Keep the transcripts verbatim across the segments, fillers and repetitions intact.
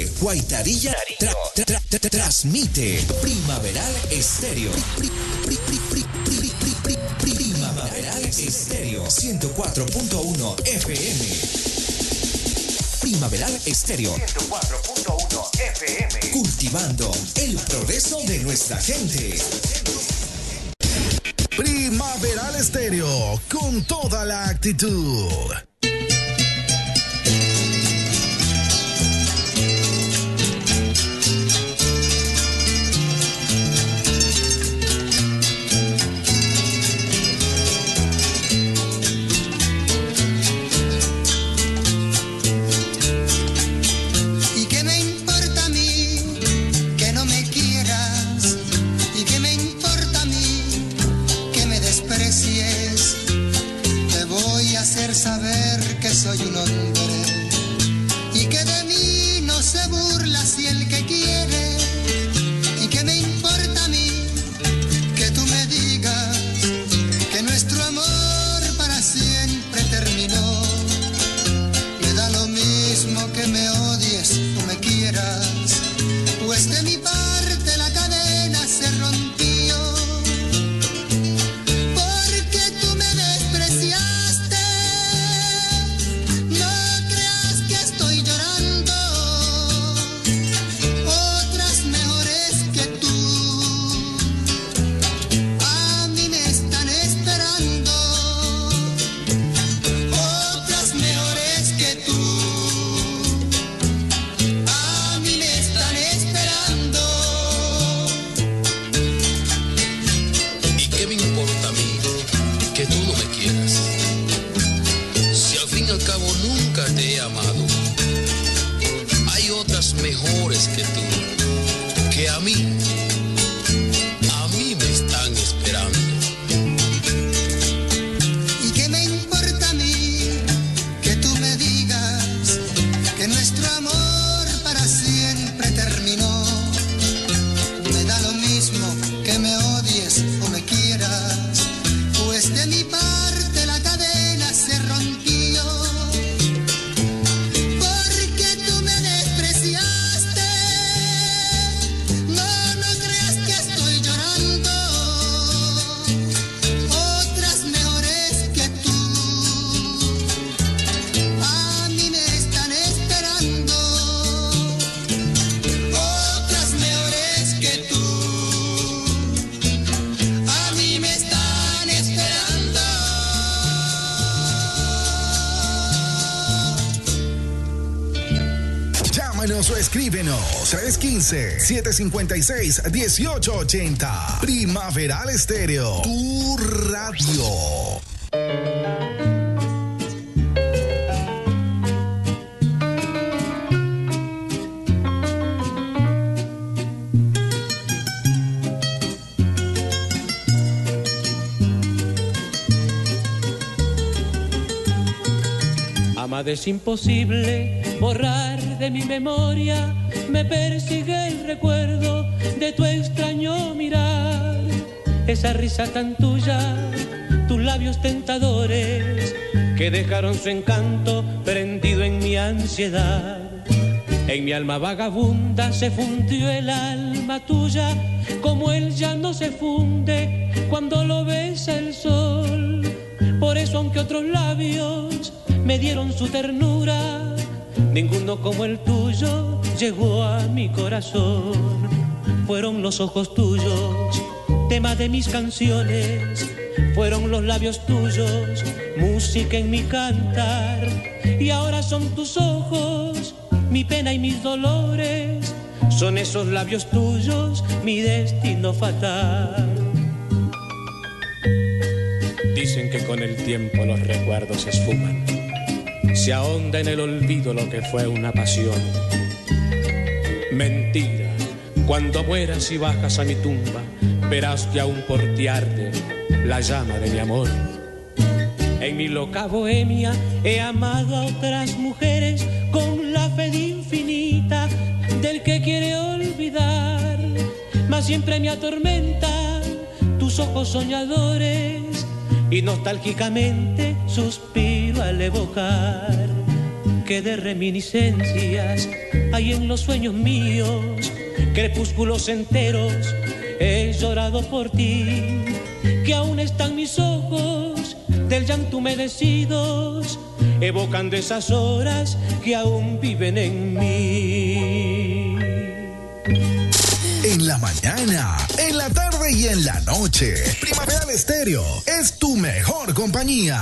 Guaitarilla tra, tra, tra, tra, transmite Primaveral Estéreo. Pri, pri, pri, pri, pri, pri, pri, pri, pri, Primaveral Estéreo ciento cuatro punto uno F M. Primaveral Estéreo ciento cuatro punto uno F M. Cultivando el progreso de nuestra gente. Primaveral Estéreo con toda la actitud. Soy un hombre y que de mí no se burla si el que quiere, y que me importa a mí que tú me digas que nuestro amor para siempre terminó. Me da lo mismo que me odies o me quieras, pues de mi parte la cadena se rompió, porque tú me despreciaste. Mejores que tú, que a mí, a mí me están esperando. ¿Y qué me importa a mí que tú me digas que nuestro amor para siempre terminó? Me da lo mismo que me odies o me quieras, pues de mi parte la cadena se rompió. O escríbenos tres uno cinco, siete cinco seis, uno ocho ocho cero. Primaveral Estéreo, tu radio. Amada, es imposible borrar de mi memoria, me persigue el recuerdo de tu extraño mirar, esa risa tan tuya, tus labios tentadores que dejaron su encanto prendido en mi ansiedad. En mi alma vagabunda se fundió el alma tuya, como el llano se funde cuando lo besa el sol. Por eso, aunque otros labios me dieron su ternura, ninguno como el tuyo llegó a mi corazón. Fueron los ojos tuyos, tema de mis canciones, fueron los labios tuyos, música en mi cantar. Y ahora son tus ojos, mi pena y mis dolores, son esos labios tuyos, mi destino fatal. Dicen que con el tiempo los recuerdos se esfuman, se ahonda en el olvido lo que fue una pasión. Mentira, cuando mueras y bajas a mi tumba, verás que aún por ti arde la llama de mi amor. En mi loca bohemia he amado a otras mujeres con la fe infinita del que quiere olvidar, mas siempre me atormentan tus ojos soñadores y nostálgicamente suspiro al evocar que de reminiscencias hay en los sueños míos, crepúsculos enteros he llorado por ti, que aún están mis ojos del llanto humedecidos, evocando esas horas que aún viven en mí. En la mañana, en la tarde y en la noche, Primaveral Estéreo es tu mejor compañía.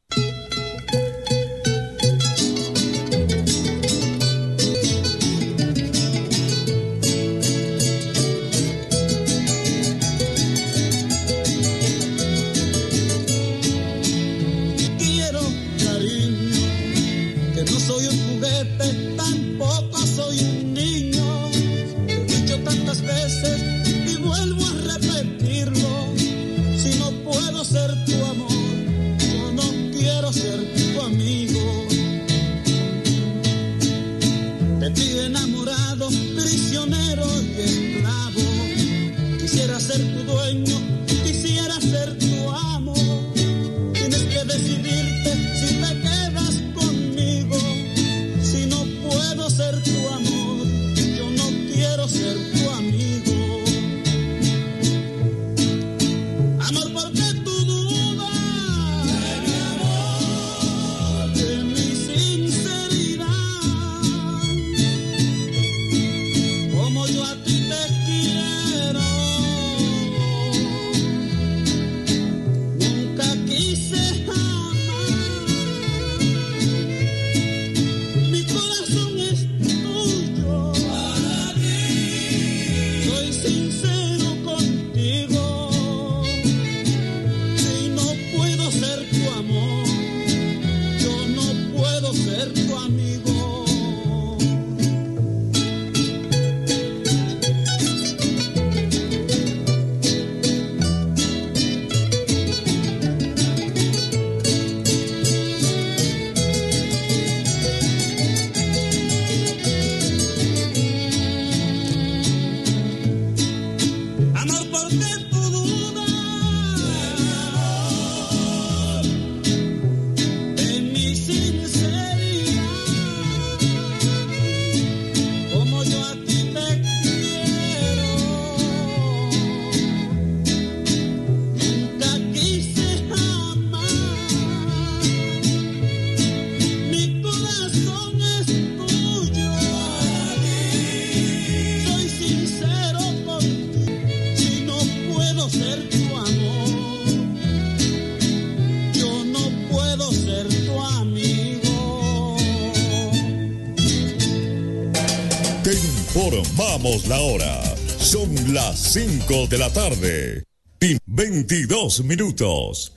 Informamos la hora. Son las cinco de la tarde y veintidós minutos.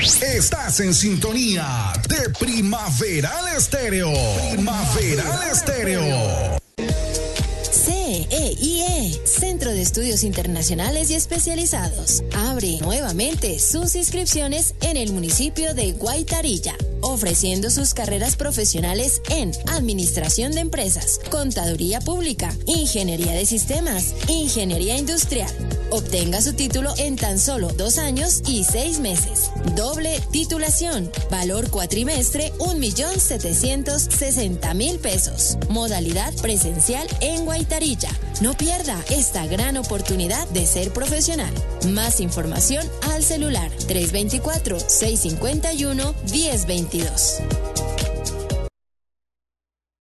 Estás en sintonía de Primaveral Estéreo. Primaveral Estéreo. C E I E, Centro de Estudios Internacionales y Especializados, abre nuevamente sus inscripciones en el municipio de Guaitarilla, ofreciendo sus carreras profesionales en Administración de Empresas, Contaduría Pública, Ingeniería de Sistemas, Ingeniería Industrial. Obtenga su título en tan solo dos años y seis meses. Doble titulación. Valor cuatrimestre, un millón setecientos sesenta mil pesos. Modalidad presencial en Guaitarilla. No pierda esta gran oportunidad de ser profesional. Más información al celular tres dos cuatro, seis cinco uno, uno cero dos dos.